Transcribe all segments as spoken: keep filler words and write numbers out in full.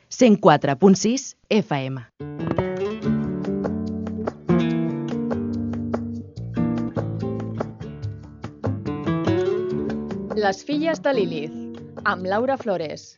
cent quatre punt sis F M. Les filles de Lilith, amb Laura Flores.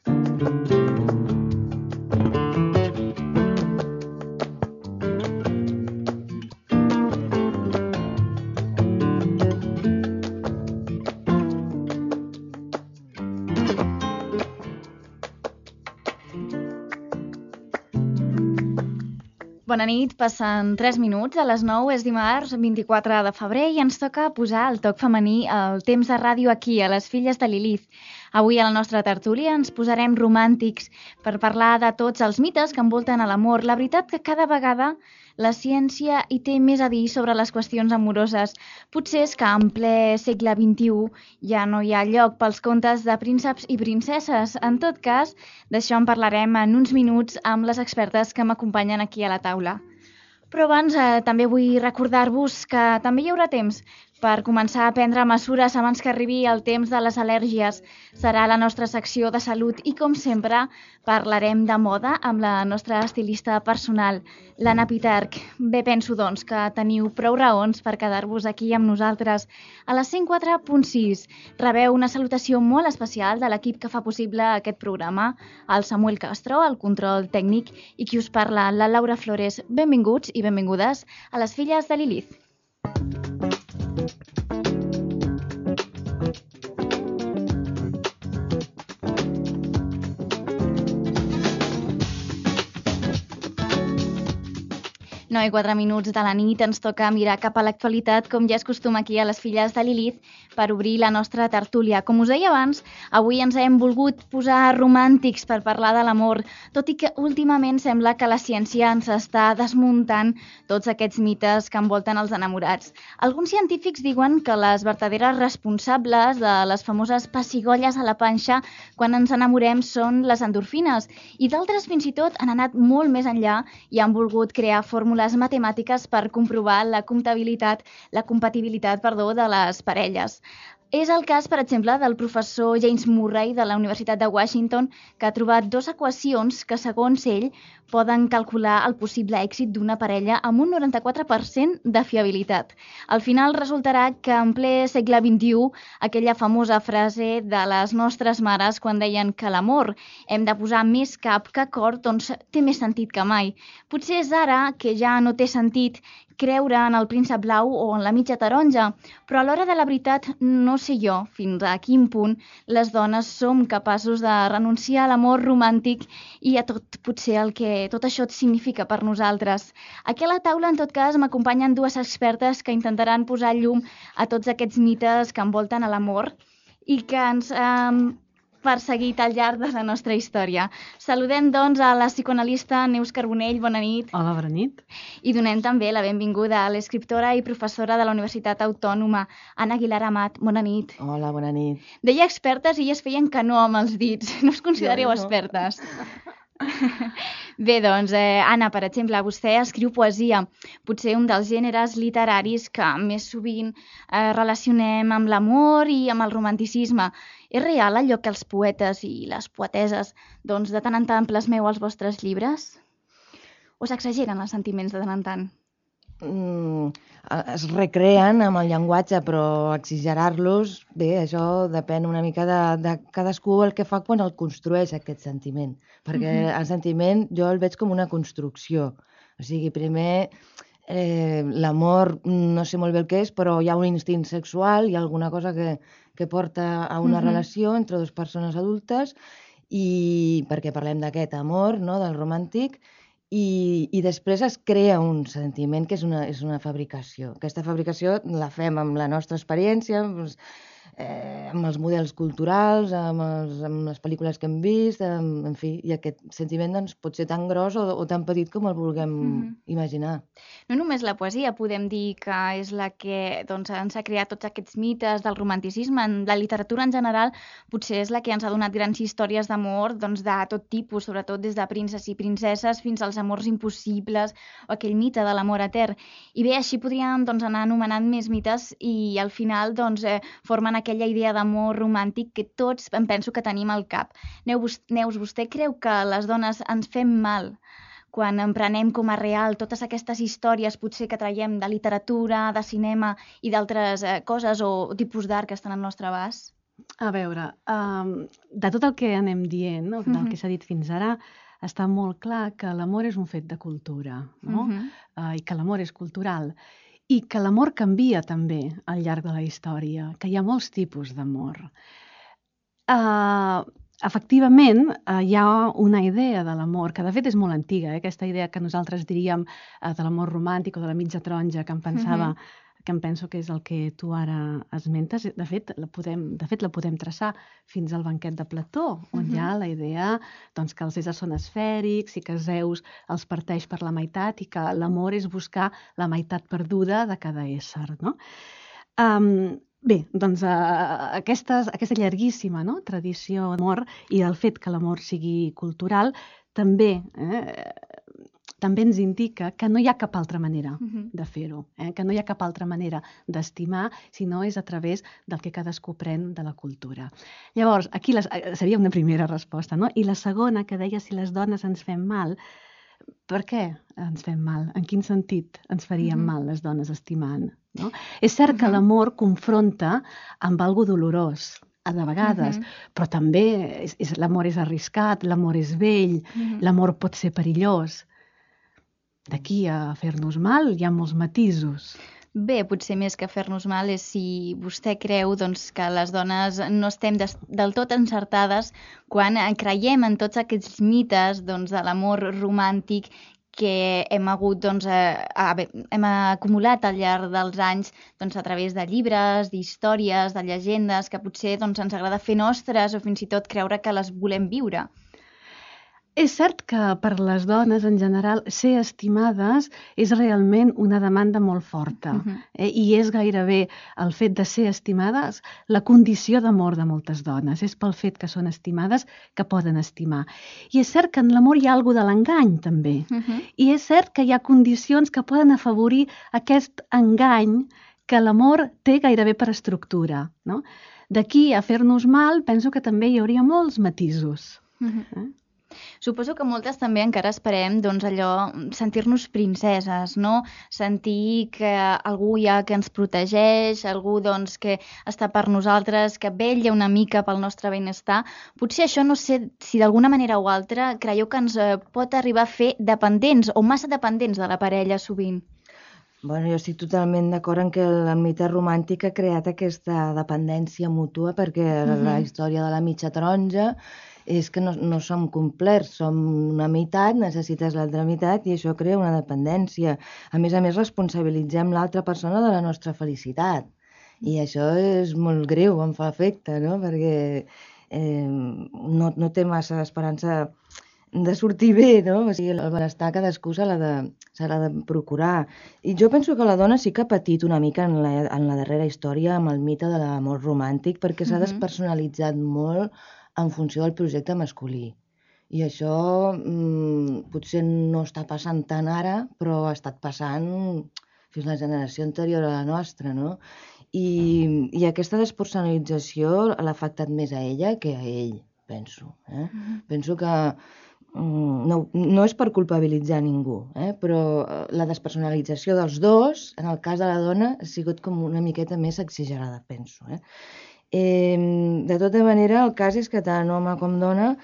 Bona nit, passen tres minuts, a les nou és dimarts vint-i-quatre de febrer i ens toca posar el toc femení al temps de ràdio aquí, a les filles de Lilith. Avui a la nostra tertúlia ens posarem romàntics per parlar de tots els mites que envolten a l'amor. La veritat que cada vegada la ciència hi té més a dir sobre les qüestions amoroses. Potser és que en ple segle vint-i-u ja no hi ha lloc pels contes de prínceps i princeses. En tot cas, d'això en parlarem en uns minuts amb les expertes que m'acompanyen aquí a la taula. Però abans eh, també vull recordar-vos que també hi haurà temps per començar a prendre mesures abans que arribi el temps de les al·lèrgies. Serà la nostra secció de salut i, com sempre, parlarem de moda amb la nostra estilista personal, l'Anna Pitarch. Bé, penso, doncs, que teniu prou raons per quedar-vos aquí amb nosaltres. A la cent quatre punt sis rebeu una salutació molt especial de l'equip que fa possible aquest programa, el Samuel Castro, el control tècnic, i qui us parla, la Laura Flores. Benvinguts i benvingudes a les filles de Lilith. nou i quatre minuts de la nit ens toca mirar cap a l'actualitat, com ja és costum aquí a les filles de Lilith, per obrir la nostra tertúlia. Com us deia abans, avui ens hem volgut posar romàntics per parlar de l'amor, tot i que últimament sembla que la ciència ens està desmuntant tots aquests mites que envolten els enamorats. Alguns científics diuen que les verdaderes responsables de les famoses pessigolles a la panxa quan ens enamorem són les endorfines, i d'altres fins i tot han anat molt més enllà i han volgut crear fórmules matemàtiques per comprovar la comptabilitat, la compatibilitat, perdó, de les parelles. És el cas, per exemple, del professor James Murray de la Universitat de Washington, que ha trobat dues equacions que, segons ell, poden calcular el possible èxit d'una parella amb un noranta-quatre per cent de fiabilitat. Al final resultarà que en ple segle vint-i-u, aquella famosa frase de les nostres mares quan deien que l'amor hem de posar més cap que cor, doncs té més sentit que mai. Potser és ara que ja no té sentit creure en el príncep blau o en la mitja taronja, però a l'hora de la veritat no sé jo fins a quin punt les dones som capaços de renunciar a l'amor romàntic i a tot potser el que tot això significa per nosaltres. Aquí a la taula, en tot cas, m'acompanyen dues expertes que intentaran posar llum a tots aquests mites que envolten a l'amor i que ens eh, perseguit al llarg de la nostra història. Saludem, doncs, a la psicoanalista Neus Carbonell. Bona nit. Hola, bona nit. I donem també la benvinguda a l'escriptora i professora de la Universitat Autònoma, Anna Aguilar Amat. Bona nit. Hola, bona nit. Deia expertes i elles feien que no amb els dits. No us considereu no, no. expertes? Bé, doncs, eh, Anna, per exemple, vostè escriu poesia, potser un dels gèneres literaris que més sovint eh, relacionem amb l'amor i amb el romanticisme. És real allò que els poetes i les poeteses doncs, de tant en tant plasmeu als vostres llibres? O s'exageren els sentiments de tant en tant? Mm, es recreen amb el llenguatge, però exagerar-los, bé, això depèn una mica de, de cadascú el que fa quan el construeix, aquest sentiment. Perquè uh-huh. el sentiment jo el veig com una construcció. O sigui, primer, eh, l'amor, no sé molt bé el que és, però hi ha un instint sexual, hi ha alguna cosa que, que porta a una uh-huh. relació entre dues persones adultes, i perquè parlem d'aquest amor, no?, del romàntic, I, i després es crea un sentiment que és una, és una fabricació. Aquesta fabricació la fem amb la nostra experiència, doncs, eh, amb els models culturals, amb, els, amb les pel·lícules que hem vist, amb, en fi, i aquest sentiment doncs, pot ser tan gros o, o tan petit com el vulguem mm-hmm. imaginar. No només la poesia podem dir que és la que doncs, ens ha creat tots aquests mites del romanticisme, la literatura en general potser és la que ens ha donat grans històries d'amor doncs, de tot tipus, sobretot des de princes i princeses fins als amors impossibles o aquell mite de l'amor etern. I bé, així podríem doncs, anar anomenant més mites i al final doncs, eh, formen aquella idea d'amor romàntic que tots em penso que tenim al cap. Neus, Neus, vostè creu que les dones ens fem mal quan emprenem com a real totes aquestes històries potser que traiem de literatura, de cinema i d'altres eh, coses o tipus d'art que estan al nostre abast? A veure, um, de tot el que anem dient, no? Del que s'ha dit fins ara, està molt clar que l'amor és un fet de cultura, no? Uh-huh. uh, I que l'amor és cultural. I que l'amor canvia també al llarg de la història, que hi ha molts tipus d'amor. Uh, Efectivament, eh, hi ha una idea de l'amor, que de fet és molt antiga, eh? Aquesta idea que nosaltres diríem eh, de l'amor romàntic o de la mitja taronja, que em pensava, uh-huh. que em penso que és el que tu ara esmentes. De fet, la podem, de fet, la podem traçar fins al banquet de Plató, on uh-huh. hi ha la idea doncs, que els éssers són esfèrics i que Zeus els parteix per la meitat i que l'amor és buscar la meitat perduda de cada ésser, no? Um, Bé, doncs uh, aquestes, aquesta llarguíssima no? tradició d'amor i el fet que l'amor sigui cultural també, eh, també ens indica que no hi ha cap altra manera uh-huh. de fer-ho, eh? Que no hi ha cap altra manera d'estimar si no és a través del que cadascú pren de la cultura. Llavors, aquí les, seria una primera resposta, no? I la segona, que deia si les dones ens fem mal. Per què ens fem mal? En quin sentit ens faríem uh-huh. mal les dones estimant? No? És cert uh-huh. que l'amor confronta amb algo dolorós, de vegades, uh-huh. però també és, és, l'amor és arriscat, l'amor és vell, uh-huh. l'amor pot ser perillós. D'aquí a fer-nos mal hi ha molts matisos. Bé, potser més que fer-nos mal és si vostè creu doncs, que les dones no estem des, del tot encertades quan creiem en tots aquests mites doncs, de l'amor romàntic que hem hagut, doncs, eh, a, hem acumulat al llarg dels anys doncs, a través de llibres, d'històries, de llegendes, que potser doncs, ens agrada fer nostres o fins i tot creure que les volem viure. És cert que per les dones, en general, ser estimades és realment una demanda molt forta. Uh-huh. eh? I és gairebé el fet de ser estimades la condició d'amor de moltes dones. És pel fet que són estimades que poden estimar. I és cert que en l'amor hi ha alguna de l'engany, també. Uh-huh. I és cert que hi ha condicions que poden afavorir aquest engany que l'amor té gairebé per estructura. No? D'aquí a fer-nos mal, penso que també hi hauria molts matisos. Uh-huh. Eh? Suposo que moltes també encara esperem doncs, allò, sentir-nos princeses, no? Sentir que algú hi ha que ens protegeix, algú doncs, que està per nosaltres, que vetlla una mica pel nostre benestar. Potser això no sé si d'alguna manera o altra creieu que ens pot arribar a fer dependents o massa dependents de la parella sovint. Bueno, jo estic totalment d'acord en que el mite romàntic ha creat aquesta dependència mútua perquè mm-hmm. la història de la mitja taronja és que no, no som complets, som una meitat, necessites l'altra meitat i això crea una dependència. A més a més, responsabilitzem l'altra persona de la nostra felicitat i això és molt greu, em fa efecte, no? Perquè eh, no, no té massa esperança de sortir bé, no? O sigui, el benestar cadascú se l'ha de, se l'ha de procurar. I jo penso que la dona sí que ha patit una mica en la, en la darrera història amb el mite de l'amor romàntic perquè s'ha despersonalitzat molt en funció del projecte masculí. I això mmm, potser no està passant tant ara, però ha estat passant fins a la generació anterior a la nostra, no? I, i aquesta despersonalització l'ha afectat més a ella que a ell, penso. Eh? Mm-hmm. Penso que mm, no, no és per culpabilitzar ningú, eh? Però la despersonalització dels dos, en el cas de la dona, ha sigut com una miqueta més exagerada, penso, eh? Eh, de tota manera, el cas és que tant home com dona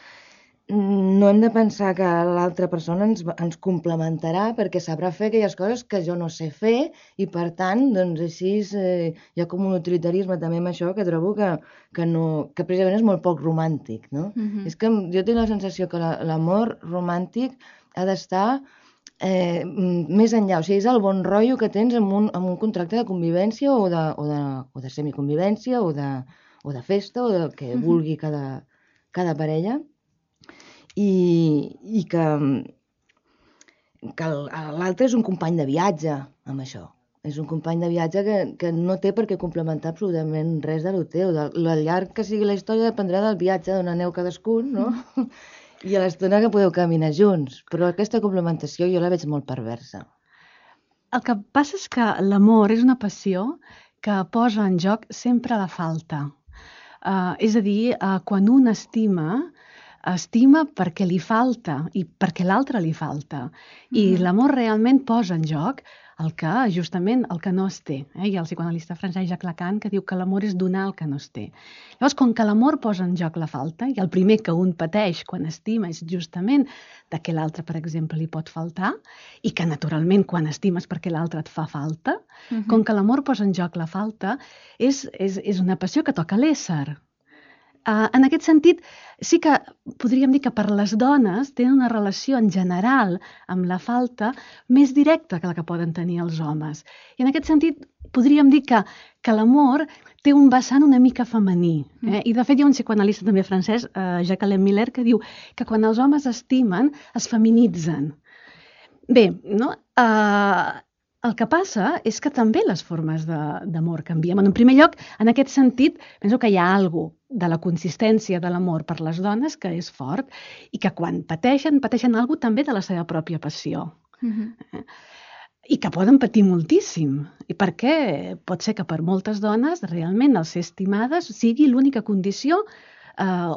no hem de pensar que l'altra persona ens, ens complementarà perquè sabrà fer aquelles coses que jo no sé fer i, per tant, doncs així eh, hi ha com un utilitarisme també amb això que trobo que, que, no, que precisament és molt poc romàntic, no? Mm-hmm. És que jo tinc la sensació que la, l'amor romàntic ha d'estar eh, més enllà, o sigui, és el bon rotllo que tens amb un, amb un contracte de convivència o de, o de, o de semiconvivència o de, o de festa o del que vulgui cada, cada parella i, i que, que l'altre és un company de viatge amb això. És un company de viatge que, que no té per què complementar absolutament res de lo teu. De, lo llarg que sigui la història dependrà del viatge d'on aneu cadascun, no? Mm. I a l'estona que podeu caminar junts. Però aquesta complementació jo la veig molt perversa. El que passa és que l'amor és una passió que posa en joc sempre la falta. Uh, és a dir, uh, quan un estima, estima perquè li falta i perquè l'altre li falta. I Mhm. l'amor realment posa en joc el que, justament, el que no es té. Eh? Hi ha el psicoanalista francès Jacques Lacan que diu que l'amor és donar el que no es té. Llavors, com que l'amor posa en joc la falta, i el primer que un pateix quan estima és justament de que l'altre, per exemple, li pot faltar, i que naturalment quan estimes perquè l'altre et fa falta, Mhm. com que l'amor posa en joc la falta, és, és, és una passió que toca l'ésser. Uh, en aquest sentit, sí que podríem dir que per les dones tenen una relació en general amb la falta més directa que la que poden tenir els homes. I en aquest sentit podríem dir que, que l'amor té un vessant una mica femení. Eh? I de fet hi ha un psicoanalista també francès, uh, Jacques Miller, que diu que quan els homes estimen es feminitzen. Bé, no? Uh, el que passa és que també les formes de- d'amor canvien. En primer lloc, en aquest sentit, penso que hi ha alguna de la consistència de l'amor per les dones que és fort i que quan pateixen, pateixen alguna també de la seva pròpia passió. Mhm. I que poden patir moltíssim. I perquè pot ser que per moltes dones realment el ser estimades sigui l'única condició eh,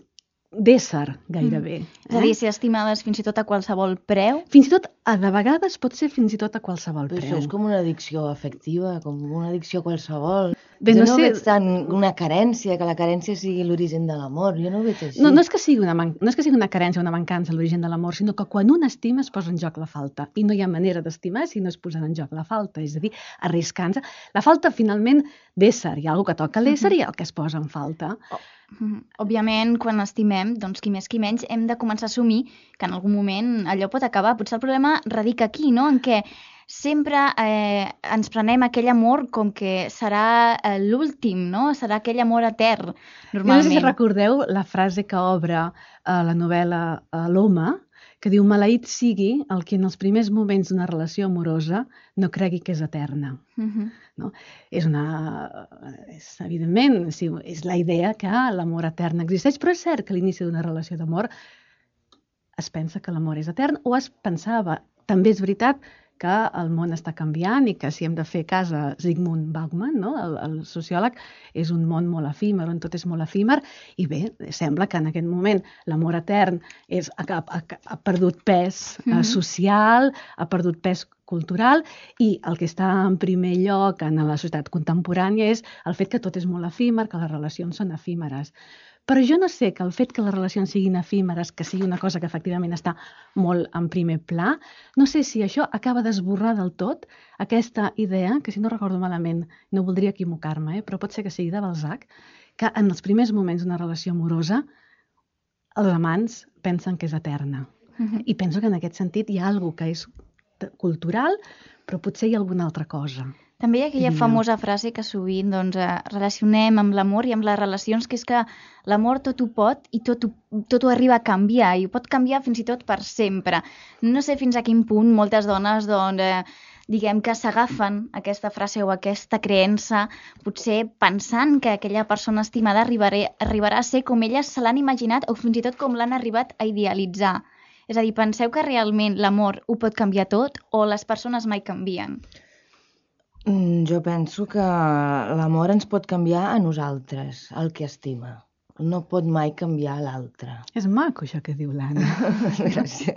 d'ésser, gairebé. És a dir, ser estimades fins i tot a qualsevol preu. Fins i tot, a de vegades, pot ser fins i tot a qualsevol Però preu. això és com una addicció afectiva, com una addicció qualsevol. Bé, jo no no, sé- veig tant una carència, que la carència sigui l'origen de l'amor. Jo no ho veig així. No, no, és que sigui una man... no és que sigui una carència o una mancança l'origen de l'amor, sinó que quan un estima es posa en joc la falta. I no hi ha manera d'estimar si no es posa en joc la falta. És a dir, arriscant-se. La falta, finalment, d'ésser. Hi ha alguna que toca l'ésser i el que es posa en falta. Mhm. Òbviament, quan estimem, doncs qui més qui menys, hem de començar a assumir que en algun moment allò pot acabar. Potser el problema radica aquí, no? En què sempre eh, ens prenem aquell amor com que serà eh, l'últim, no? Serà aquell amor etern, Jo no sé normalment. si recordeu la frase que obre eh, la novel·la eh, L'Home, que diu: maleït sigui el que en els primers moments d'una relació amorosa no cregui que és eterna. Mhm. No? És una... És, evidentment, sí, és la idea que l'amor etern existeix, però és cert que a l'inici d'una relació d'amor es pensa que l'amor és etern, o es pensava. També és veritat que el món està canviant i que si hem de fer cas a Zygmunt Bauman, no? el, el sociòleg, és un món molt efímer, on tot és molt efímer, i bé, sembla que en aquest moment l'amor etern és, ha, ha, ha perdut pes eh, Mhm. social, ha perdut pes cultural, i el que està en primer lloc en la societat contemporània és el fet que tot és molt efímer, que les relacions són efímeres. Però jo no sé que el fet que les relacions siguin efímeres, que sigui una cosa que efectivament està molt en primer pla, no sé si això acaba d'esborrar del tot aquesta idea, que si no recordo malament, no voldria equivocar-me, eh, però pot ser que sigui de Balzac, que en els primers moments d'una relació amorosa els amants pensen que és eterna. Mhm. I penso que en aquest sentit hi ha alguna que és t- cultural, però potser hi ha alguna altra cosa. També hi ha aquella Diria. famosa frase que sovint doncs, eh, relacionem amb l'amor i amb les relacions, que és que l'amor tot ho pot i tot ho, tot ho arriba a canviar, i ho pot canviar fins i tot per sempre. No sé fins a quin punt moltes dones doncs, eh, diguem que s'agafen aquesta frase o aquesta creença, potser pensant que aquella persona estimada arribaré, arribarà a ser com elles se l'han imaginat o fins i tot com l'han arribat a idealitzar. És a dir, penseu que realment l'amor ho pot canviar tot o les persones mai canvien? Mm, Jo penso que l'amor ens pot canviar a nosaltres, el que estima. No pot mai canviar l'altre. És maco això que diu l'Anna. Gràcies.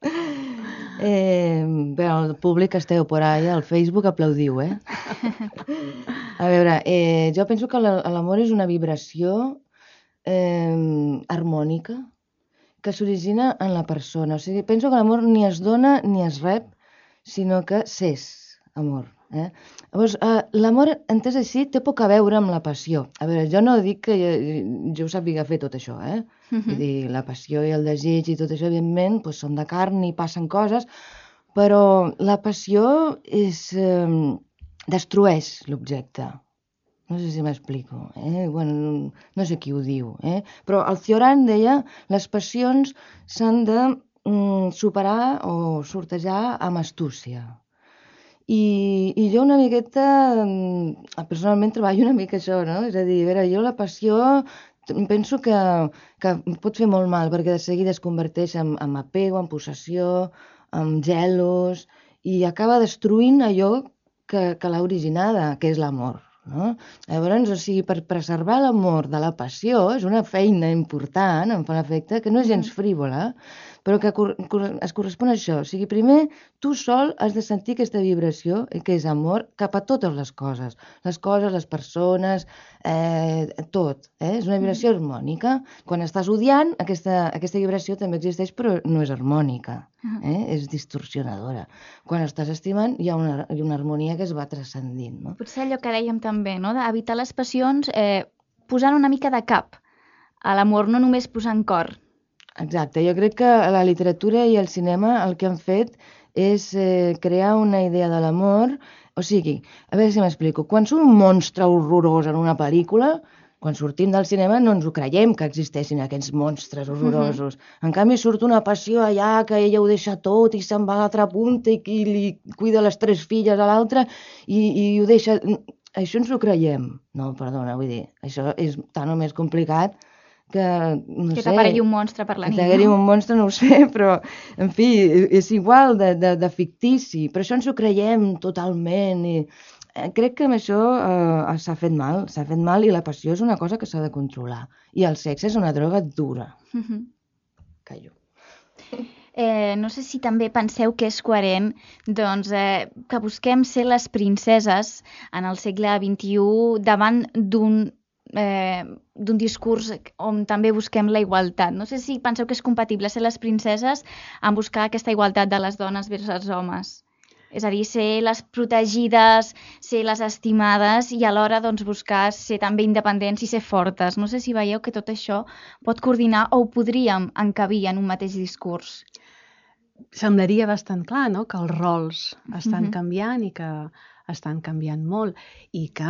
Eh, bé, el públic que esteu por ahí al Facebook aplaudiu, eh? A veure, eh, jo penso que la- l'amor és una vibració eh, harmònica que s'origina en la persona. O sigui, penso que l'amor ni es dona ni es rep, sinó que s'és amor. Eh? Llavors, eh, l'amor, entès així, té poc a veure amb la passió. A veure, jo no dic que jo, jo ho sàpiga fer tot això, eh? Vull dir, la passió i el desig i tot això, evidentment, doncs són de carn i passen coses, però la passió és, eh, destrueix l'objecte. No sé si m'explico. Eh? Bueno, no sé qui ho diu. Eh? Però el Cioran deia les passions s'han de mm, superar o sortejar amb astúcia. I, i jo una miqueta, mm, personalment treballo una mica això, no? És a dir, a veure, jo la passió penso que, que pot fer molt mal, perquè de seguida es converteix en, en apego, en possessió, en gelos, i acaba destruint allò que, que l'ha originada, que és l'amor. no? Llavors, o sigui, per preservar l'amor de la passió és una feina important, em fa l'efecte, que no és gens frívola, però que cor cor es correspon a això. O sigui, primer, tu sol has de sentir aquesta vibració, que és amor, cap a totes les coses. Les coses, les persones, eh, tot. Eh? És una vibració harmònica. Quan estàs odiant, aquesta, aquesta vibració també existeix, però no és harmònica. Eh? És distorsionadora. Quan estàs estimant, hi ha una, hi ha una harmonia que es va transcendint. No? Potser allò que dèiem també, no? D'evitar les passions eh, posant una mica de cap a l'amor, no només posant cor. Exacte, jo crec que la literatura i el cinema el que han fet és eh, crear una idea de l'amor, o sigui, a veure si m'explico, quan surt un monstre horrorós en una pel·lícula, quan sortim del cinema no ens ho creiem que existeixin aquests monstres horrorosos. Uh-huh. En canvi surt una passió allà que ella ho deixa tot i se'n va a l'altra punta i qui li cuida les tres filles a l'altra i, i ho deixa... Això ens ho creiem. No, perdona, vull dir, això és tan o més complicat que, no que sé... t'aparegui un monstre per la nit, T'aparegui no? un monstre, no ho sé, però, en fi, és igual de, de, de fictici, però això ens ho creiem totalment i crec que amb això eh, s'ha fet mal, s'ha fet mal i la passió és una cosa que s'ha de controlar. I el sexe és una droga dura. Uh-huh. Callo. Eh, no sé si també penseu que és coherent doncs, eh, que busquem ser les princeses en el segle vint-i-u davant d'un eh, d'un discurs on també busquem la igualtat. No sé si penseu que és compatible ser les princeses en buscar aquesta igualtat de les dones vers els homes. És a dir, ser les protegides, ser les estimades i alhora doncs, buscar ser també independents i ser fortes. No sé si veieu que tot això pot coordinar o ho podríem encabir en un mateix discurs. Semblaria bastant clar, no?, que els rols estan Mhm. canviant i que estan canviant molt i que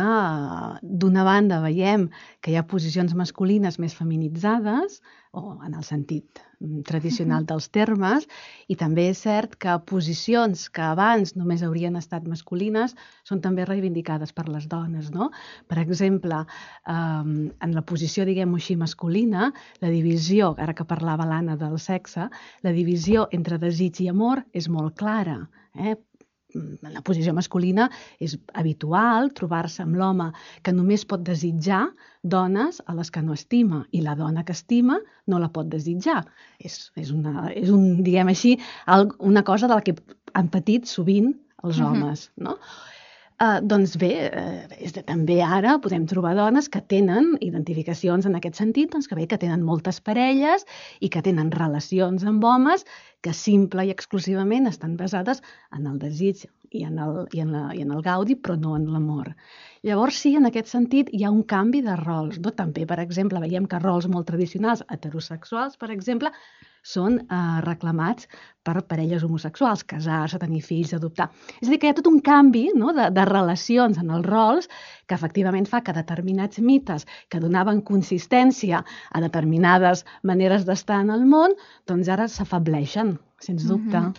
d'una banda veiem que hi ha posicions masculines més feminitzades o en el sentit tradicional dels termes i també és cert que posicions que abans només haurien estat masculines són també reivindicades per les dones, no? Per exemple, eh, en la posició, diguem-ho així, masculina, la divisió, ara que parlava l'Anna del sexe, la divisió entre desig i amor és molt clara, eh? En la posició masculina és habitual trobar-se amb l'home que només pot desitjar dones a les que no estima i la dona que estima no la pot desitjar. És, és, una, és un, diguem així, una cosa de la que han patit sovint els homes, uh-huh. no? Uh, doncs bé, uh, és de, també ara podem trobar dones que tenen identificacions en aquest sentit, doncs que bé, que tenen moltes parelles i que tenen relacions amb homes que simple i exclusivament estan basades en el desig i en el, i en la, i en el gaudi, però no en l'amor. Llavors sí, en aquest sentit hi ha un canvi de rols. No? També, per exemple, veiem que rols molt tradicionals, heterosexuals, per exemple, són eh, reclamats per parelles homosexuals, casar-se, tenir fills, adoptar. És a dir, que hi ha tot un canvi, no?, de, de relacions en els rols que efectivament fa que determinats mites que donaven consistència a determinades maneres d'estar en el món, doncs ara s'afableixen, sens dubte. Mm-hmm.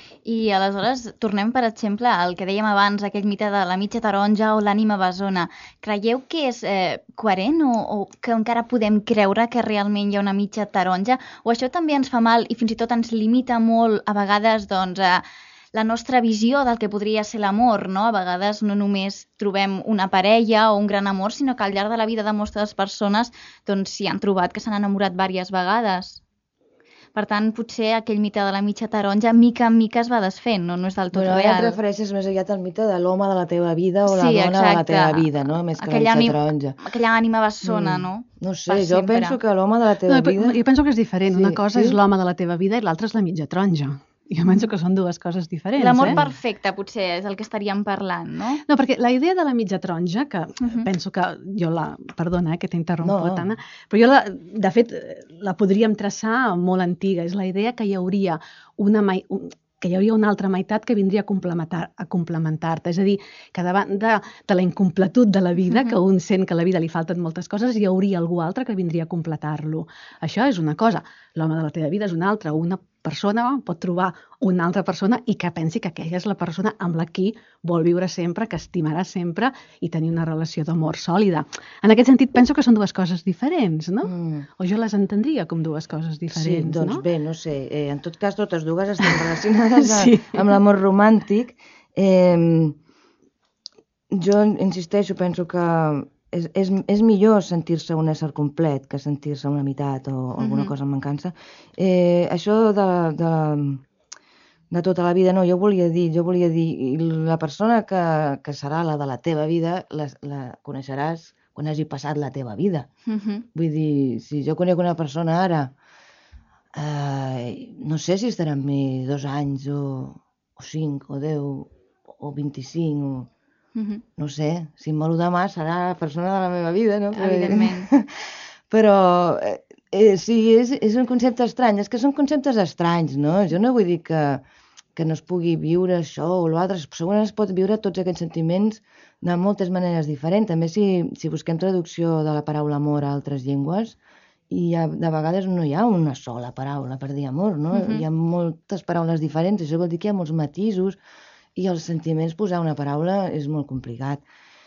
I aleshores tornem, per exemple, al que dèiem abans, aquell mite de la mitja taronja o l'ànima bessona. Creieu que és eh, coherent o, o que encara podem creure que realment hi ha una mitja taronja? O això també ens fa mal i fins i tot ens limita molt a vegades doncs, a la nostra visió del que podria ser l'amor, no? A vegades no només trobem una parella o un gran amor, sinó que al llarg de la vida de moltes persones doncs, s'hi han trobat que s'han enamorat diverses vegades. Per tant, potser aquell mite de la mitja taronja, mica en mica es va desfent, no, no és del tot bueno, real. Ara et refereixes més aviat al mite de l'home de la teva vida o sí, la dona exacte. de la teva vida, no? Més que aquella la mitja ànima, taronja. Aquella ànima bessona, mm. no? No sé, Per jo sempre. penso que l'home de la teva no, vida... Jo penso que és diferent. Sí, Una cosa sí? és l'home de la teva vida i l'altra és la mitja taronja. Jo penso que són dues coses diferents. L'amor eh? perfecte, potser, és el que estaríem parlant, no? No, perquè la idea de la mitja taronja, que Uh-huh. penso que jo la... Perdona, eh, que t'he interromput, No. Anna. Però jo, la, de fet, la podríem traçar molt antiga. És la idea que hi hauria una... Mai, un, que hi hauria una altra meitat que vindria a complementar, a complementar-te. És a dir, que davant de, de la incompletud de la vida, uh-huh. que un sent que a la vida li falten moltes coses, hi hauria algú altre que vindria a completar-lo. Això és una cosa. L'home de la teva vida és una altra. Una persona pot trobar una altra persona i que pensi que aquella és la persona amb la qui vol viure sempre, que estimarà sempre i tenir una relació d'amor sòlida. En aquest sentit, penso que són dues coses diferents, no? Mm. O jo les entendria com dues coses diferents, sí, doncs no? bé, no sé. Eh, en tot cas, totes dues estan relacionades a, Sí. amb l'amor romàntic. Eh, jo insisteixo, penso que és, és, és millor sentir-se un ésser complet que sentir-se una meitat o alguna Mhm. cosa amb mancança. Eh, això de, de, de tota la vida, no, jo volia dir, jo volia dir, i la persona que, que serà la de la teva vida, la, la coneixeràs quan hagi passat la teva vida. Mhm. Vull dir, si jo conec una persona ara, eh, no sé si estarà amb mi dos anys o, o cinc o deu o vint-i-cinc o... Mhm. No sé, si em moro demà serà la persona de la meva vida, no? Però- Evidentment. Però eh, eh, sí, és, és un concepte estrany. És que són conceptes estranys, no? Jo no vull dir que, que no es pugui viure això o l'altre. Segurament es pot viure tots aquests sentiments de moltes maneres diferents. També si, si busquem traducció de la paraula amor a altres llengües, i ha, de vegades no hi ha una sola paraula per dir amor, no? Mhm. Hi ha moltes paraules diferents. Això vol dir que hi ha molts matisos, i els sentiments, posar una paraula és molt complicat.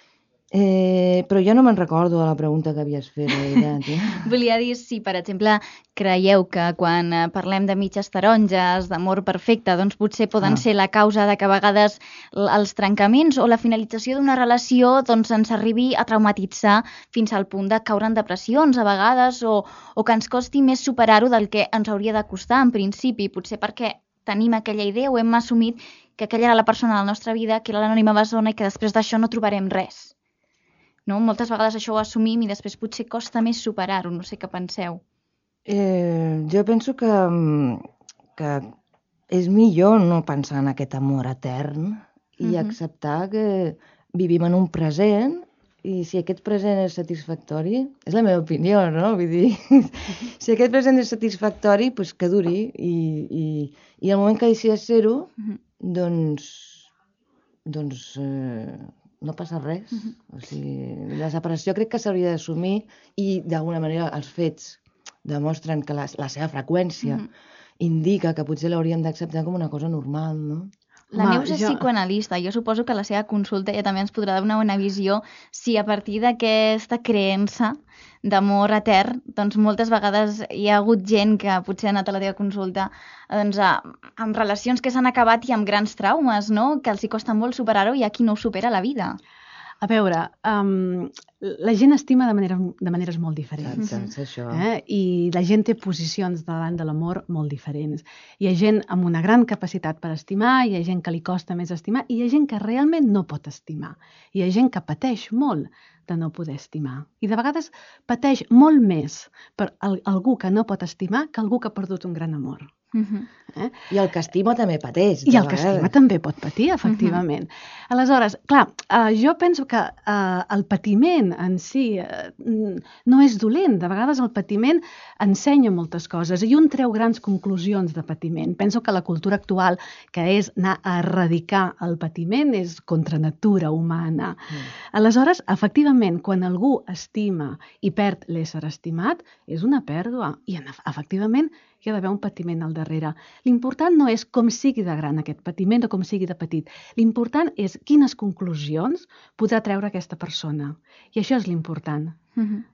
Eh, però jo no me'n recordo de la pregunta que havies fet, la veritat. Eh? Volia dir si, per exemple, creieu que quan eh, parlem de mitges taronges, d'amor perfecte, doncs potser poden Ah. ser la causa de que a vegades l- els trencaments o la finalització d'una relació doncs ens arribi a traumatitzar fins al punt de caure en depressions a vegades o, o que ens costi més superar-ho del que ens hauria de costar en principi, potser perquè tenim aquella idea o hem assumit que aquella era la persona de la nostra vida, que era l'anònima bessona i que després d'això no trobarem res. No? Moltes vegades això ho assumim i després potser costa més superar-ho, no sé què penseu. Eh, jo penso que, mm, que és millor no pensar en aquest amor etern i Mhm. acceptar que vivim en un present, i si aquest present és satisfactori, és la meva opinió, no? Vull dir, si aquest present és satisfactori, doncs que duri, i, i, i el moment que deixi de ser-ho, Mhm. doncs, doncs eh, no passa res. Mhm. O sigui, la separació crec que s'hauria d'assumir, i d'alguna manera els fets demostren que la, la seva freqüència Mhm. indica que potser l'hauríem d'acceptar com una cosa normal, no? La Home, Neus és jo- psicoanalista. Jo suposo que a la seva consulta ja també ens podrà donar una visió si a partir d'aquesta creença d'amor etern, doncs moltes vegades hi ha hagut gent que potser ha anat a la teva consulta doncs, a, amb relacions que s'han acabat i amb grans traumes, no? Que els hi costa molt superar-ho i hi ha qui no ho supera a la vida. A veure, um, la gent estima de, manera, de maneres molt diferents. Saps, és això. Eh? I la gent té posicions davant de l'amor molt diferents. Hi ha gent amb una gran capacitat per estimar, hi ha gent que li costa més estimar, i hi ha gent que realment no pot estimar. Hi ha gent que pateix molt de no poder estimar. I de vegades pateix molt més per al, algú que no pot estimar que algú que ha perdut un gran amor. Mhm. Eh? I el que estima també pateix. I de el que vegades. estima també pot patir, efectivament. Uh-huh. Aleshores, clar, eh, jo penso que eh, el patiment en si eh, no és dolent. De vegades el patiment ensenya moltes coses i un treu grans conclusions de patiment. Penso que la cultura actual, que és anar a erradicar el patiment, és contra natura humana. Mm. Aleshores, efectivament, quan algú estima i perd l'ésser estimat, és una pèrdua. I, efectivament, hi ha d'haver un patiment al darrere. L'important no és com sigui de gran aquest patiment o com sigui de petit. L'important és quines conclusions podrà treure aquesta persona. I això és l'important, Mhm.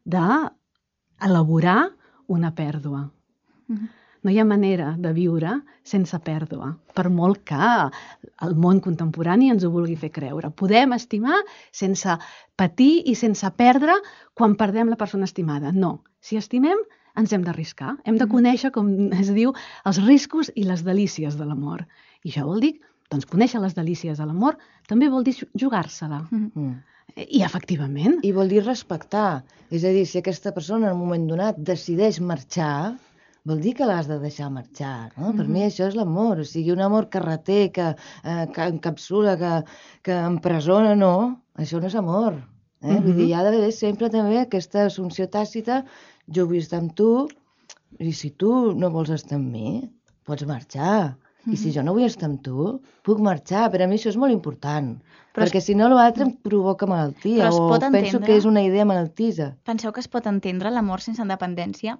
d'elaborar una pèrdua. Mhm. No hi ha manera de viure sense pèrdua, per molt que el món contemporani ens ho vulgui fer creure. Podem estimar sense patir i sense perdre quan perdem la persona estimada. No. Si estimem, ens hem d'arriscar. Hem de conèixer, com es diu, els riscos i les delícies de l'amor. I això vol dir, doncs, conèixer les delícies de l'amor també vol dir jugar-se-la. Mhm. Mm. I, efectivament, I vol dir respectar. És a dir, si aquesta persona en un moment donat decideix marxar, vol dir que l'has de deixar marxar, no? Per mi això és l'amor. O sigui, un amor carreter, que, eh, que encapsula, que, que empresona, no. Això no és amor. Eh? Vull Mhm. dir, hi ha d'haver sempre també aquesta assumpció tàcita. Jo vull estar amb tu, i si tu no vols estar amb mi, pots marxar. I si jo no vull estar amb tu, puc marxar. Per a mi això és molt important. Però Perquè si no, l'altre em provoca malaltia. Però es O pot penso entendre- que és una idea malaltissa. Penseu que es pot entendre l'amor sense dependència?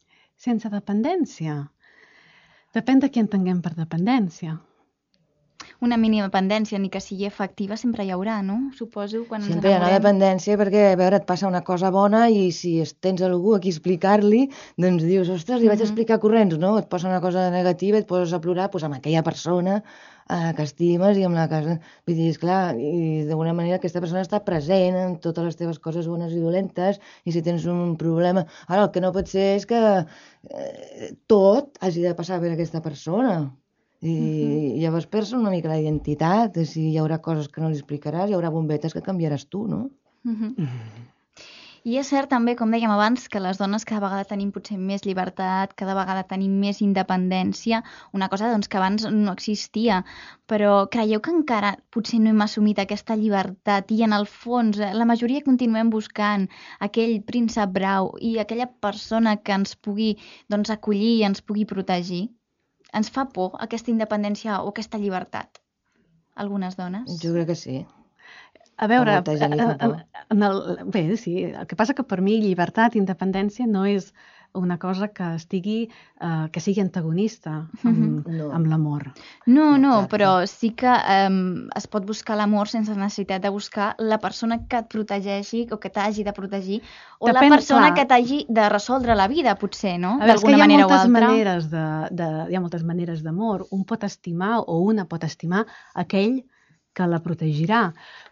sense dependència. Depèn de què entenguem per dependència. una mínima dependència ni que sigui efectiva, sempre hi haurà, no? Suposo, quan ens Sempre hi ha una enamorem. dependència perquè, a veure, et passa una cosa bona i si tens algú a qui explicar-li, doncs dius, ostres, li vaig explicar corrents, no? Et posa una cosa negativa, et poses a plorar, doncs amb aquella persona eh, que estimes i amb la que... Vull dir, esclar, i d'alguna manera aquesta persona està present en totes les teves coses bones i dolentes i si tens un problema... Ara, el que no pot ser és que eh, tot hagi de passar per aquesta persona. I uh-huh. llavors perds una mica la identitat, si hi haurà coses que no li explicaràs, hi haurà bombetes que canviaràs tu, no? Uh-huh. Uh-huh. I és cert també, com dèiem abans, que les dones cada vegada tenim potser més llibertat, cada vegada tenim més independència, una cosa doncs, que abans no existia. Però creieu que encara potser no hem assumit aquesta llibertat i en el fons la majoria continuem buscant aquell príncep brau i aquella persona que ens pugui doncs, acollir i ens pugui protegir? Ens fa por aquesta independència o aquesta llibertat? Algunes dones? Jo crec que sí. A veure, A molta gent li fa por. en el, bé, sí, el que passa que per mi llibertat i independència no és una cosa que estigui, eh, que sigui antagonista amb, No. amb l'amor. No, no, Exacte. però sí que um, es pot buscar l'amor sense necessitat de buscar la persona que et protegeixi o que t'hagi de protegir o Depèn, la persona clar. que t'hagi de resoldre la vida, potser, no? A veure, és que hi D'alguna ha manera o moltes altra. maneres de, de, hi ha moltes maneres d'amor. Un pot estimar o una pot estimar aquell que la protegirà,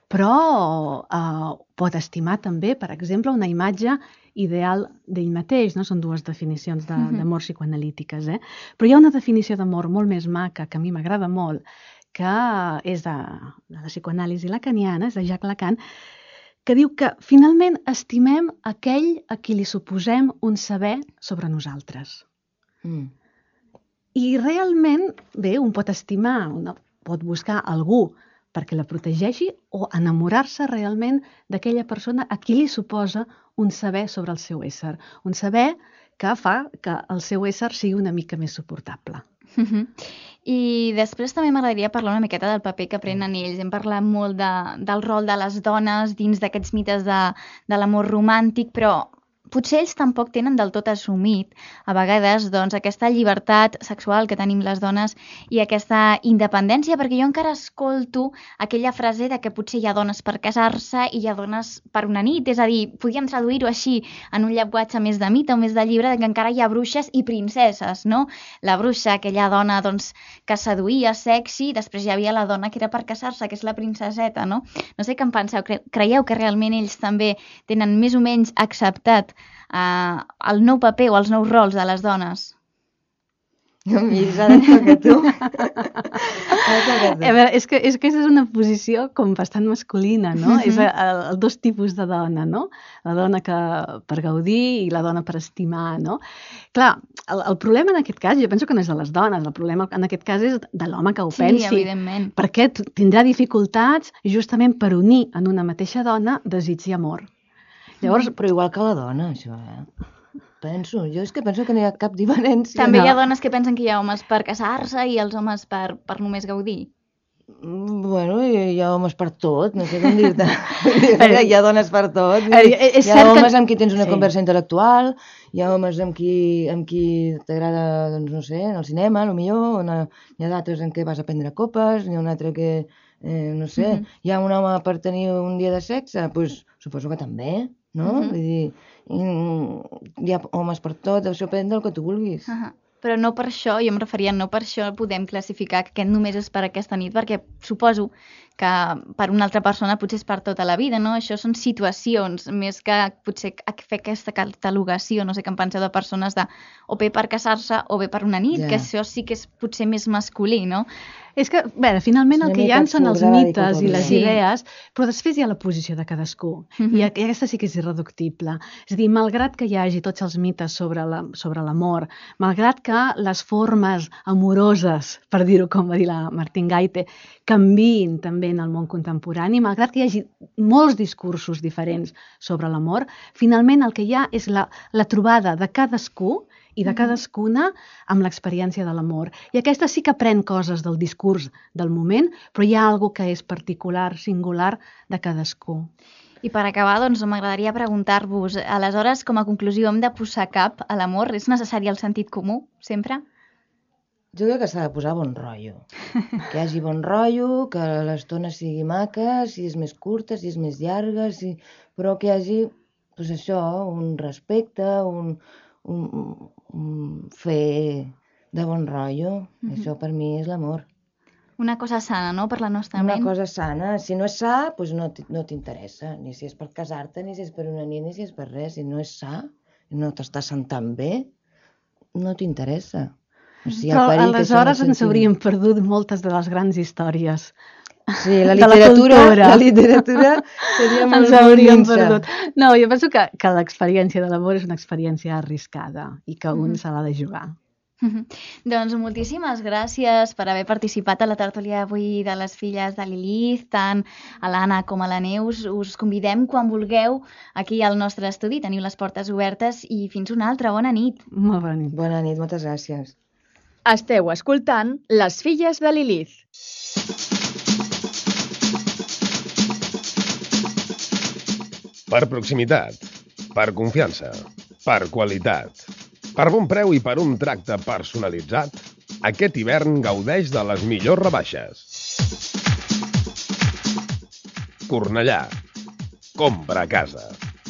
però eh, pot estimar també, per exemple, una imatge ideal d'ell mateix, no? Són dues definicions de- Mhm. d'amor psicoanalítiques, eh? Però hi ha una definició d'amor molt més maca, que a mi m'agrada molt, que és de, de la psicoanàlisi lacaniana, és de Jacques Lacan, que diu que finalment estimem aquell a qui li suposem un saber sobre nosaltres. Mm. I realment, bé, un pot estimar, un pot buscar algú perquè la protegeixi o enamorar-se realment d'aquella persona a qui li suposa un saber sobre el seu ésser. Un saber que fa que el seu ésser sigui una mica més suportable. Mhm. I després també m'agradaria parlar una miqueta del paper que prenen ells. Hem parlat molt de, del rol de les dones dins d'aquests mites de, de l'amor romàntic, però potser ells tampoc tenen del tot assumit a vegades doncs, aquesta llibertat sexual que tenim les dones i aquesta independència, perquè jo encara escolto aquella frase de que potser hi ha dones per casar-se i hi ha dones per una nit, és a dir, podríem traduir-ho així en un llenguatge més de mite o més de llibre, de que encara hi ha bruixes i princeses, no? La bruixa, aquella dona doncs, que seduïa, sexy, després hi havia la dona que era per casar-se, que és la princeseta, no? No sé què en penseu, Cre- creieu que realment ells també tenen més o menys acceptat Uh, el nou paper o els nous rols de les dones? A mi ara et toca a tu. Ara et toca a A tu. veure, és que, és que és una posició com bastant masculina, no? Mhm. És el, el dos tipus de dona, no? La dona que per gaudir i la dona per estimar, no? Clar, el, el problema en aquest cas, jo penso que no és de les dones, el problema en aquest cas és de l'home que ho Sí, pensi. evidentment. Perquè t- tindrà dificultats justament per unir en una mateixa dona desig i amor. Llavors, però igual que la dona, això, eh? Penso, jo és que penso que no hi ha cap diferència. També hi ha no. dones que pensen que hi ha homes per casar-se i els homes per, per només gaudir. Mm, Bueno, hi hi ha homes per tot, no sé com dir-te. Hi ha dones per tot. Eh, és Hi ha cert que- homes amb qui tens una Sí. conversa intel·lectual, hi ha homes amb qui, amb qui t'agrada, doncs no sé, en el cinema, potser, una, hi ha d'altres en què vas a prendre copes, hi ha un altre que, eh, no sé, Mhm. hi ha un home per tenir un dia de sexe, doncs pues, suposo que també, no? Mhm. Vull dir, hi ha homes per tot, això depèn del que tu vulguis. Uh -huh. Però no per això, jo em referia, no per això podem classificar que aquest només és per aquesta nit, perquè suposo que per una altra persona potser és per tota la vida, no? Això són situacions, més que potser fer aquesta catalogació, no sé què en penseu de persones de o bé per casar-se o bé per una nit, Ja. que això sí que és potser més masculí, no? És que, bé, finalment És el una que hi mica ha són els absurda la mites i les dicotomia. idees, però després hi ha la posició de cadascú. Mhm. I aquesta sí que és irreductible. És a dir, malgrat que hi hagi tots els mites sobre la, sobre l'amor, malgrat que les formes amoroses, per dir-ho com va dir la Martín Gaite, canviïn també en el món contemporani, malgrat que hi hagi molts discursos diferents sobre l'amor, finalment el que hi ha és la, la trobada de cadascú i de cadascuna amb l'experiència de l'amor. I aquesta sí que pren coses del discurs del moment, però hi ha alguna que és particular, singular de cadascú. I per acabar, doncs, m'agradaria preguntar-vos, aleshores, com a conclusió, hem de posar cap a l'amor? És necessari el sentit comú, sempre? Jo crec que s'ha de posar bon rotllo. Que hi hagi bon rotllo, que l'estona sigui maca, si és més curta, si és més llarga, si... però que hi hagi, doncs això, un respecte, un, un, un fer de bon rotllo. Mm-hmm. Això per mi és l'amor. Una cosa sana, no?, per la nostra Una ment. Una cosa sana. Si no és sa, doncs no, no t'interessa. Ni si és per casar-te, ni si és per una nit, ni si és per res. Si no és sa, no t'està sentant bé, no t'interessa. O sigui, Però perill, aleshores ens hauríem perdut moltes de les grans històries. Sí, la de literatura, la, la literatura seria molt ens hauríem minsa. perdut. No, jo penso que, que l'experiència de l'amor és una experiència arriscada i que un Mm-hmm. se l'ha de jugar. Doncs moltíssimes gràcies per haver participat a la tertúlia avui de les filles de Lilith, tant a l'Anna com a la Neus. Us convidem quan vulgueu aquí al nostre estudi, teniu les portes obertes i fins una altra. Bona nit. Molt bona nit. Bona nit, moltes gràcies. Esteu escoltant Les filles de Lilith. Per proximitat, per confiança, per qualitat, per bon preu i per un tracte personalitzat, aquest hivern gaudeix de les millors rebaixes. Cornellà, compra a casa.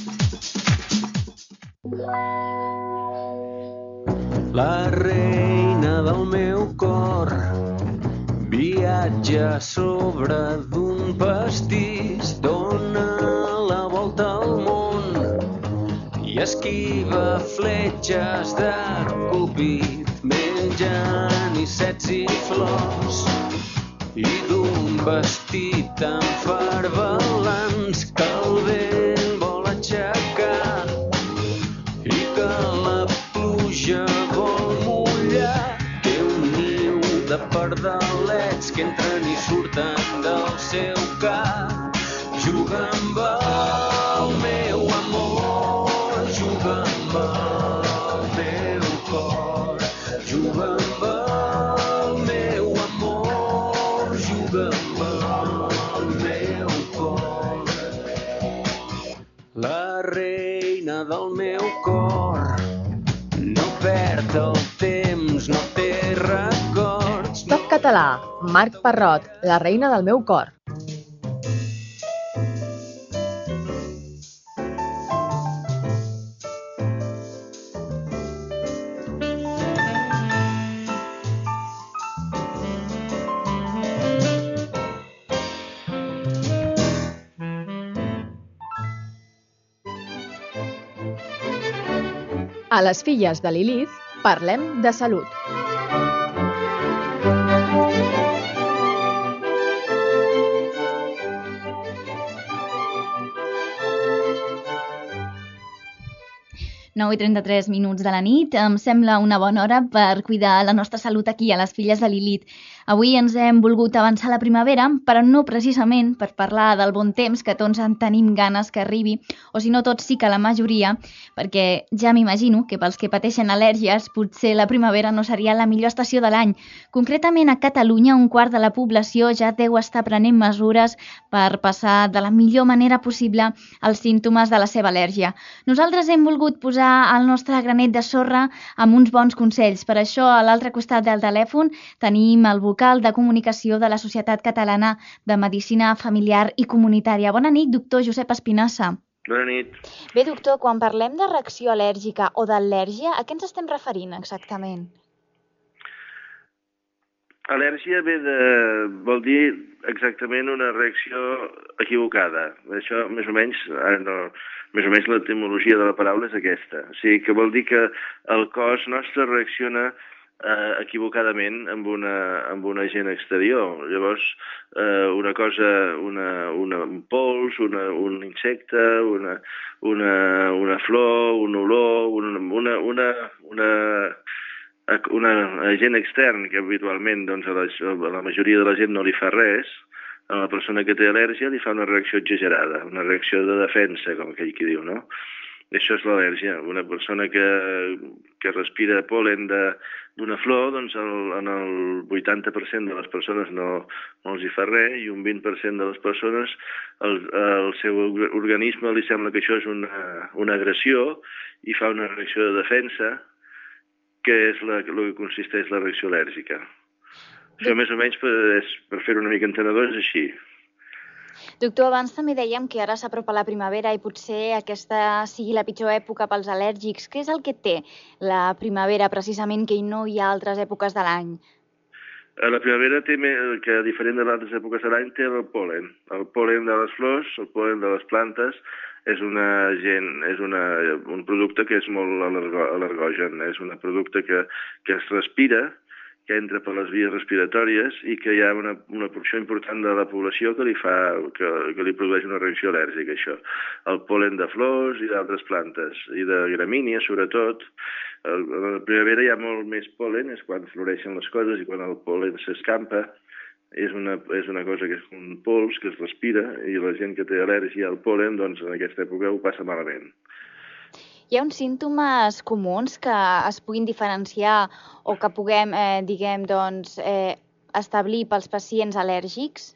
La reina del meu cor viatja sobre d'un pastís, dona la volta al món i esquiva fletxes de cupid, menja anicets i flors i d'un vestit tan farbalants que el vent vol aixecar i que la pluja vol mullar. Té un niu de pardalets que entren i surten del seu cap. Juga amb el meu amor, juga amb el meu cor, juga amb el meu amor, juga amb el meu cor. La reina del meu cor no perd el temps, no té records. Top català, Marc Parrot, la reina del meu cor. A les filles de Lilith parlem de salut. nou i trenta-tres minuts de la nit. Em sembla una bona hora per cuidar la nostra salut aquí a les filles de Lilith. Avui ens hem volgut avançar la primavera, però no precisament per parlar del bon temps que tots en tenim ganes que arribi, o si no tots sí que la majoria, perquè ja m'imagino que pels que pateixen al·lèrgies potser la primavera no seria la millor estació de l'any. Concretament a Catalunya un quart de la població ja deu estar prenent mesures per passar de la millor manera possible els símptomes de la seva al·lèrgia. Nosaltres hem volgut posar el nostre granet de sorra amb uns bons consells. Per això, a l'altre costat del telèfon tenim el vocal de comunicació de la Societat Catalana de Medicina Familiar i Comunitària. Bona nit, doctor Josep Espinassa. Bona nit. Bé, doctor, quan parlem de reacció al·lèrgica o d'al·lèrgia, a què ens estem referint exactament? Al·lèrgia ve de... vol dir exactament una reacció equivocada. Això, més o menys, ara no... més o menys l'etimologia de la paraula és aquesta. O sigui, que vol dir que el cos nostre reacciona eh, equivocadament amb, una, amb un agent exterior. Llavors, eh, una cosa, una, una, un pols, una, un insecte, una, una, una flor, una olor, una, una, una, una, una agent extern que habitualment doncs, a, la, a la majoria de la gent no li fa res, a la persona que té al·lèrgia li fa una reacció exagerada, una reacció de defensa, com aquell qui diu, no? Això és l'al·lèrgia. Una persona que, que respira pol·len d'una flor, doncs el, en el vuitanta per cent de les persones no, no els hi fa res i un vint per cent de les persones el, el seu organisme li sembla que això és una, una agressió i fa una reacció de defensa què és la, el que consisteix la reacció al·lèrgica. Això més o menys, per, és, per fer-ho una mica entenedor, és així. Doctor, abans també dèiem que ara s'apropa la primavera i potser aquesta sigui la pitjor època pels al·lèrgics. Què és el que té la primavera, precisament, que no hi ha altres èpoques de l'any? La primavera, té, que diferent de les altres èpoques de l'any, té el pol·len. El pol·len de les flors, el pol·len de les plantes, és, una gent, és una, un producte que és molt al·lergogen. És un producte que, que es respira, que entra per les vies respiratòries i que hi ha una, una porció important de la població que li, fa, que, que li produeix una reacció al·lèrgica, això. El pol·len de flors i d'altres plantes, i de gramínies, sobretot. A la primavera hi ha molt més pol·len, és quan floreixen les coses i quan el pol·len s'escampa. És una, és una cosa que és un pols que es respira i la gent que té al·lèrgia al pol·len, doncs en aquesta època ho passa malament. Hi ha uns símptomes comuns que es puguin diferenciar o que puguem, eh, diguem, doncs, eh, establir pels pacients al·lèrgics?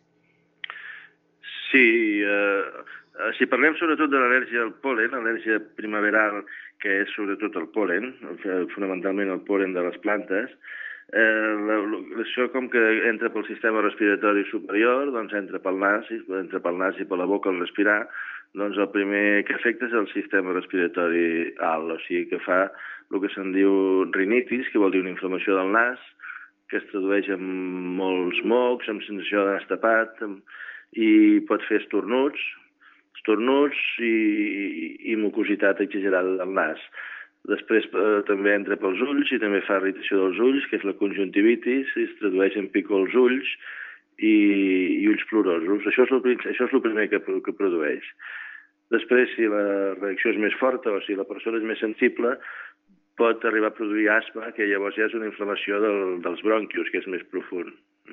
Sí, eh, si parlem sobretot de l'al·lèrgia al pol·len, al·lèrgia primaveral, que és sobretot el pol·len, fonamentalment el pol·len de les plantes, eh, la, això com que entra pel sistema respiratori superior, doncs entra pel nas, entra pel nas i per la boca al respirar, doncs el primer que afecta és el sistema respiratori alt, o sigui que fa el que se'n diu rinitis, que vol dir una inflamació del nas, que es tradueix en molts mocs, amb sensació de nas tapat, i pot fer estornuts, estornuts i, i, i mucositat exagerada del nas. Després eh, també entra pels ulls i també fa irritació dels ulls, que és la conjuntivitis, i es tradueix en picor als ulls, i, i ulls plorosos. Això és el, això és el primer que, que produeix. Després, si la reacció és més forta o si la persona és més sensible, pot arribar a produir asma, que llavors ja és una inflamació del, dels bronquios, que és més profund.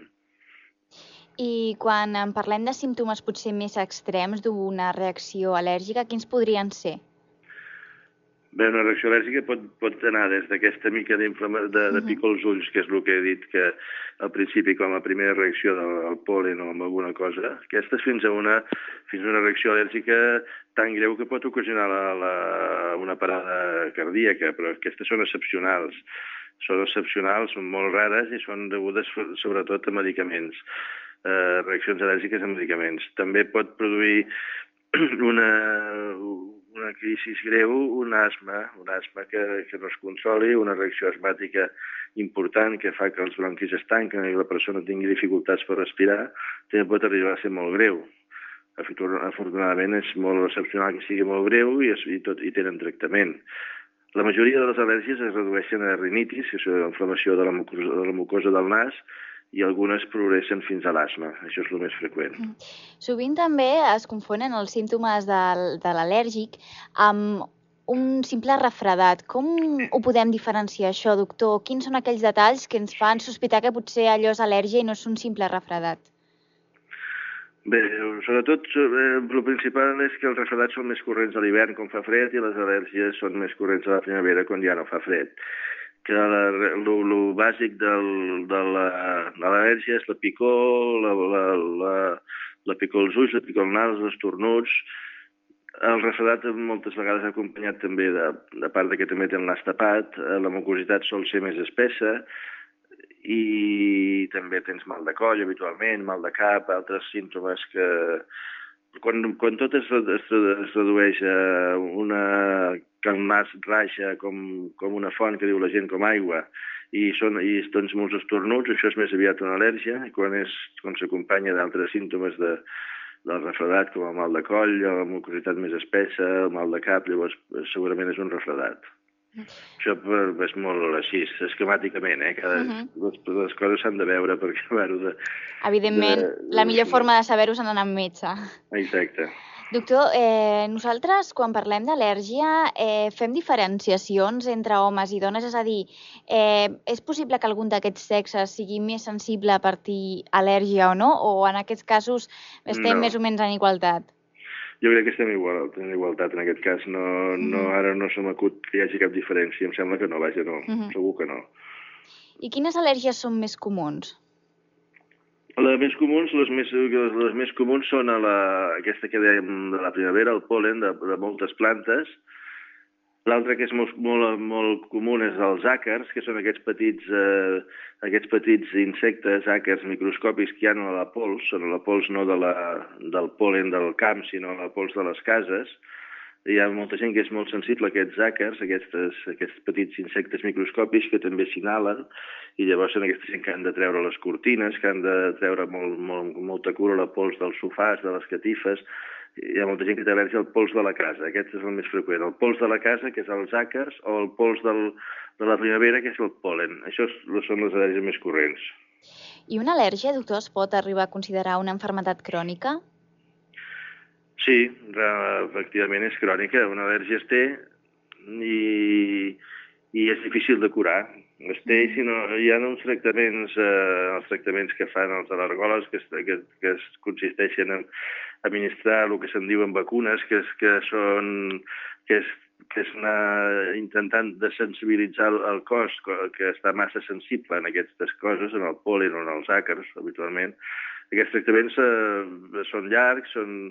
I quan en parlem de símptomes potser més extrems d'una reacció al·lèrgica, quins podrien ser? Bé, una reacció al·lèrgica pot, pot anar des d'aquesta mica de, de picor als ulls, que és el que he dit que al principi com a primera reacció del pol·len o amb alguna cosa, aquestes fins a una, fins a una reacció al·lèrgica tan greu que pot ocasionar la, la, una parada cardíaca, però aquestes són excepcionals. Són excepcionals, són molt rares i són degudes sobretot a medicaments, eh, reaccions al·lèrgiques a medicaments. També pot produir una... una crisi greu, un asma, un asma que, que no es controli, una reacció asmàtica important que fa que els bronquis es tanquen i la persona tingui dificultats per respirar, també pot arribar a ser molt greu. Afortunadament és molt excepcional que sigui molt greu i, es, i, tot, i tenen tractament. La majoria de les al·lèrgies es redueixen a rinitis, que és la inflamació de la mucosa, de la mucosa del nas, i algunes progressen fins a l'asma. Això és el més freqüent. Sovint també es confonen els símptomes de, de l'al·lèrgic amb un simple refredat. Com ho podem diferenciar, això, doctor? Quins són aquells detalls que ens fan sospitar que potser allò és al·lèrgia i no és un simple refredat? Bé, sobretot, el principal és que els refredats són més corrents a l'hivern quan fa fred i les al·lèrgies són més corrents a la primavera quan ja no fa fred. Que el bàsic del, de l'al·lèrgia és la picor, la, la, la, la picor als ulls, la picor al nas, els estornuts. El refredat moltes vegades acompanyat també, de, de part que també té el nas tapat, la mucositat sol ser més espessa i també tens mal de coll habitualment, mal de cap, altres símptomes que... Quan, quan tot es, es, es redueix a una... que el nas raja com, com una font, que diu la gent, com aigua, i són i tens molts estornuts, això és més aviat una al·lèrgia, i quan és quan s'acompanya d'altres símptomes de, del refredat, com el mal de coll, la mucositat més espessa, el mal de cap, llavors segurament és un refredat. Això és molt així, esquemàticament, eh? Cada, uh-huh. les, les coses s'han de veure perquè veure de... Evidentment, de, de, la millor de... forma de saber-ho és anar amb metge. Exacte. Doctor, eh, nosaltres quan parlem d'al·lèrgia eh, fem diferenciacions entre homes i dones, és a dir, eh, és possible que algun d'aquests sexes sigui més sensible a partir al·lèrgia o no, o en aquests casos estem no. més o menys en igualtat? Jo crec que estem igual, en igualtat en aquest cas. No, uh-huh. no, ara no se m'acut que hi hagi cap diferència. Em sembla que no, vaja, no. Uh-huh. Segur que no. I quines al·lèrgies són més comuns? Les més comuns, les més, les més comuns són a la, aquesta que dèiem de la primavera, el pol·len de, de moltes plantes, L'altre que és molt, molt, molt comú és els àcars, que són aquests petits, eh, aquests petits insectes, àcars microscòpics que hi ha a la pols, són a la pols no de la, del pol·len del camp, sinó a la pols de les cases. Hi ha molta gent que és molt sensible a aquests àcars, aquests, aquests petits insectes microscòpics que també s'inhalen, i llavors són aquesta gent que han de treure les cortines, que han de treure molt, molt, molta cura la pols dels sofàs, de les catifes. Hi ha molta gent que té al·lèrgia al pols de la casa, aquest és el més freqüent. El pols de la casa, que és els àcars, o el pols del, de la primavera, que és el pol·len. Això són les al·lèrgies més corrents. I una al·lèrgia, doctor, es pot arribar a considerar una malaltia crònica? Sí, efectivament és crònica. Una al·lèrgia es té i, i és difícil de curar. Es té, si no, hi ha uns tractaments, eh, els tractaments que fan els al·lergòlegs que, que, que es consisteixen en administrar el que se'n diuen vacunes, que, és, que són que és, que és anar intentant desensibilitzar el cos, que està massa sensible en aquestes coses, en el pol·len o en els àcars, habitualment. Aquests tractaments eh, són llargs, són,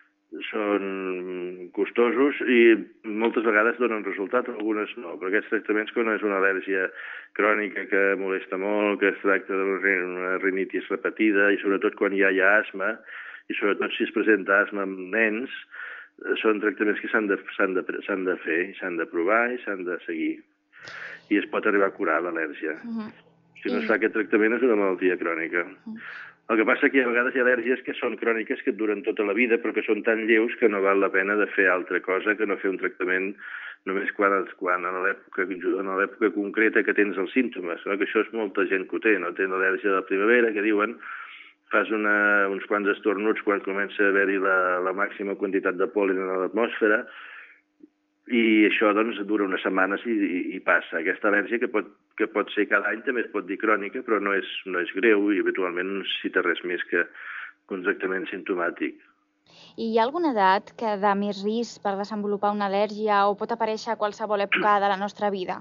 són costosos i moltes vegades donen resultat, algunes no, però aquests tractaments, quan és una al·lèrgia crònica que molesta molt, que es tracta d'una rinitis repetida i sobretot quan ja hi ha asma, i sobretot si es presenta asma en nens, són tractaments que s'han de, s'han de, s'han de fer, s'han de provar i s'han de seguir. I es pot arribar a curar l'al·lèrgia. Uh-huh. Si no es fa aquest tractament és una malaltia crònica. Uh-huh. El que passa que a vegades hi ha al·lèrgies que són cròniques, que duren tota la vida, però que són tan lleus que no val la pena de fer altra cosa que no fer un tractament només quan, quan en l'època concreta que tens els símptomes. No? Que això és molta gent que ho té, no? Tenen al·lèrgia de la primavera, que diuen fas una, uns quants estornuts quan comença a haver-hi la, la màxima quantitat de pol·len a l'atmosfera i això doncs dura unes setmanes i, i, i passa. Aquesta al·lèrgia que pot, que pot ser cada any també es pot dir crònica, però no és, no és greu i habitualment no necessita res més que un tractament simptomàtic. I hi ha alguna edat que dà més risc per desenvolupar una al·lèrgia o pot aparèixer a qualsevol època de la nostra vida?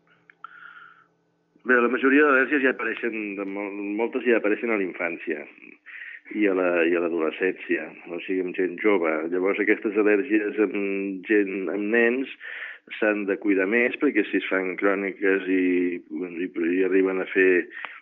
Bé, la majoria d'al·lèrgies ja apareixen, moltes ja apareixen a la infància i a l'adolescència, la, o sigui, amb gent jove. Llavors, aquestes al·lèrgies amb gent, amb nens, s'han de cuidar més, perquè si es fan cròniques i, i, i arriben a fer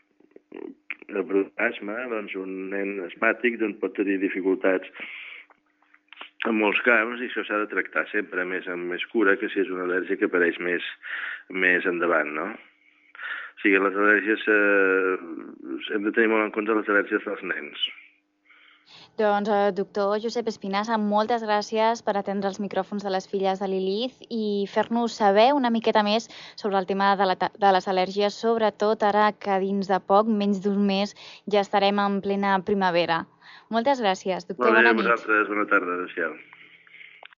asma, doncs un nen asmàtic doncs, pot tenir dificultats en molts camps i això s'ha de tractar sempre més amb més cura que si és una al·lèrgia que apareix més, més endavant, no? O sigui, les al·lèrgies, eh, hem de tenir molt en compte les al·lèrgies dels nens. Doncs, eh, doctor Josep Espinasa, moltes gràcies per atendre els micròfons de les filles de Lilith i fer-nos saber una miqueta més sobre el tema de, la, de les al·lèrgies, sobretot ara que dins de poc, menys d'un mes, ja estarem en plena primavera. Moltes gràcies, doctor. Molt bé, bona nit. vosaltres, bona tarda, adéu-siau.